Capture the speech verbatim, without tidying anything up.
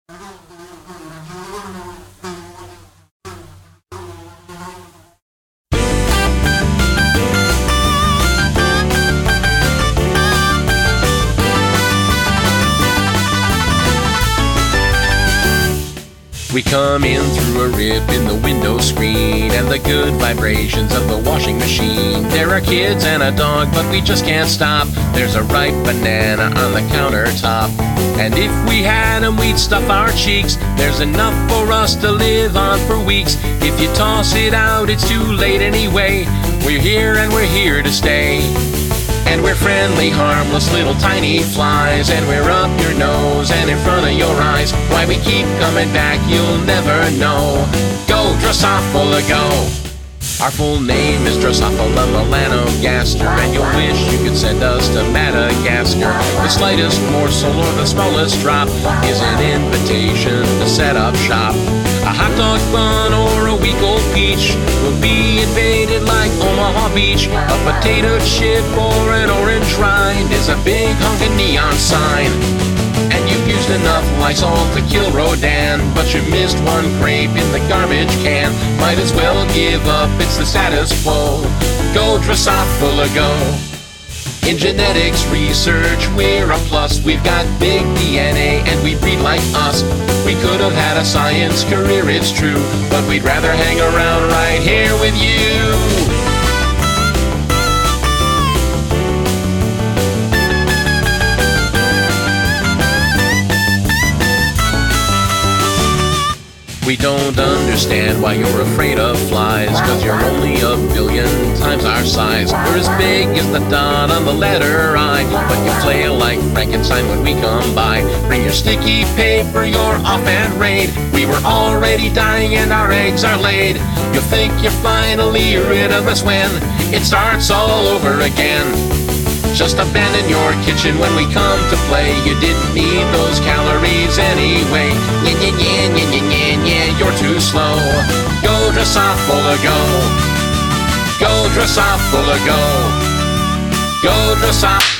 We come in through a rip in the window screen and the good vibrations of the washing machine. There are kids and a dog, but we just can't stop. There's a ripe banana on the countertop, and if we had 'em, we'd stuff our cheeks. There's enough for us to live on for weeks. If you toss it out, it's too late anyway. We're here and we're here to stay. And we're friendly, harmless little tiny flies, and we're up your nose and in front of your eyes. Why we keep coming back, you'll never know. Go Drosophila, go! Our full name is Drosophila melanogaster, and you'll wish you could send us to Madagascar. The slightest morsel or the smallest drop is an invitation to set up shop. A hot dog bun or a week old peach will be invaded like Omaha Beach. A potato chip or an orange rind is a big honkin' neon sign. And you've used enough Lysol to kill Rodan, but you missed one grape in the garbage can. Might as well give up, it's the status quo. Go Drosophila, go! In genetics research, we're a plus. We've got big D N A and we breed like us. We could have had a science career, it's true, but we'd rather hang around right here with you. We don't understand why you're afraid of flies, cause you're only a billion times our size. We're as big as the dot on the letter I, but you flail like Frankenstein when we come by. Bring your sticky paper, you're off and raid. We were already dying and our eggs are laid. You'll think you're finally rid of us when it starts all over again. Just abandon your kitchen when we come to play. You didn't need those calories anyway. Yeah, yeah, yeah, yeah, yeah, yeah, yeah, you're too slow. Go Drosophila, go. Go Drosophila, go. Go Drosophila.